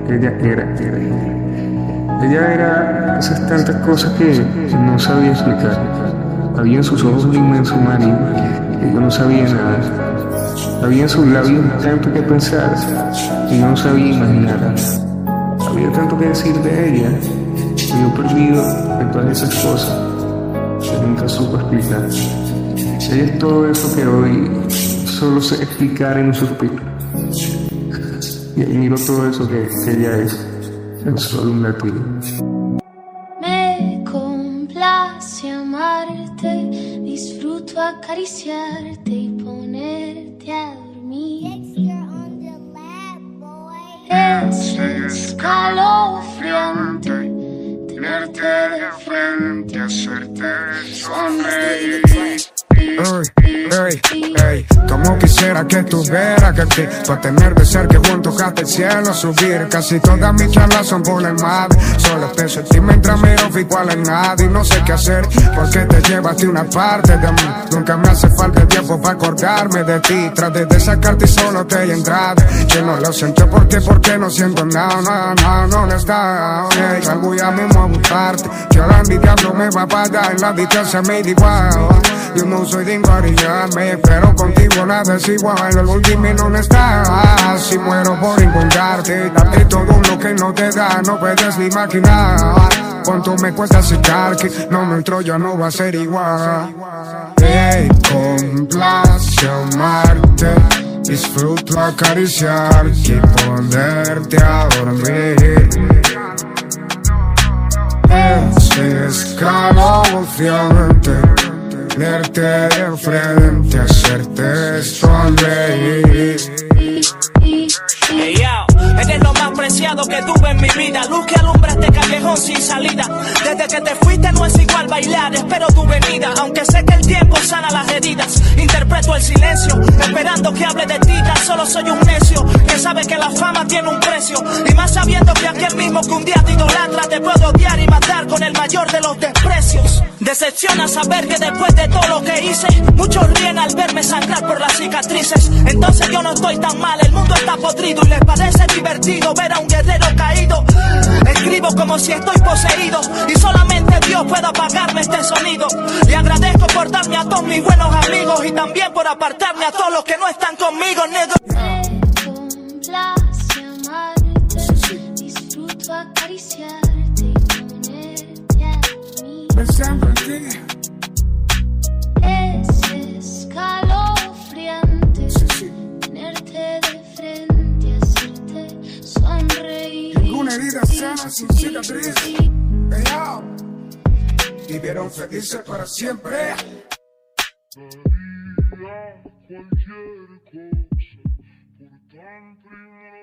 ella era. Ella era esas tantas cosas que no sabía explicar. Había en sus ojos un inmenso mar y yo no sabía nada. Había en sus labios tanto que pensar y yo no sabía imaginar. Había tanto que decir de ella y yo perdido en todas esas cosas que nunca supo explicar. Ella es todo eso que hoy solo sé explicar en un suspiro. Y admiro todo eso que ella es en solo un latido. Me complace amarte, disfruto acariciarte y ponerte a dormir. Es escalofriante tenerte de frente, hacerte sonreír. Como quisiera que tuviera que ti para tener de cerca que tocaste el cielo subir. Casi todas mis charlas son por el mar. Solo pienso en ti mientras miro igual en nada y no sé qué hacer porque te llevaste una parte de mí. Nunca me hace falta el tiempo para acordarme de ti. Traté de sacarte y solo te entrada. Que no lo siento porque no siento nada, no le está. Salgo ya mismo a buscarte. Que ahora mi diablo me va a pagar en la distancia me da igual. Yo no soy de encarillarme, pero contigo nada es igual. El último no está. Si muero por encontrarte, darte todo lo que no te da, no puedes ni imaginar cuánto me cuesta aceptar que no, nuestro ya no va a ser igual. Me complace amarte, disfruto acariciar y ponerte a dormir. Es escalofriante tenerte de frente, hacerte sonreír. Hey, yo, eres lo más preciado que tuve en mi vida. Luz que alumbra este callejón sin salida. Desde que te fuiste no es igual bailar. Espero tu venida, aunque sé que el tiempo sana las heridas. Interpreto el silencio, esperando que hable de ti. Tan solo soy un necio que sabe que la fama tiene un precio. Y más sabiendo que aquel mismo que un día te idolatra te puedo odiar y matar con el mayor de los desprecios. Decepciona saber que después de todo lo que hice, muchos ríen al verme sangrar por las cicatrices. Entonces yo no estoy tan mal, el mundo está podrido y les parece divertido ver a un guerrero caído. Escribo como si estoy poseído y solamente Dios puede apagarme este sonido. Le agradezco por darme a todos mis buenos amigos y también por apartarme a todos los que no están conmigo, negro. Me complace amarte, disfruto acariciarte y ponerte a dormir. Pensando en ti. Es escalofriante tenerte de frente, hacerte sonreír. Ninguna herida sana sin cicatriz. Vivieron felices para siempre. Daría cualquier cosa por tan primera.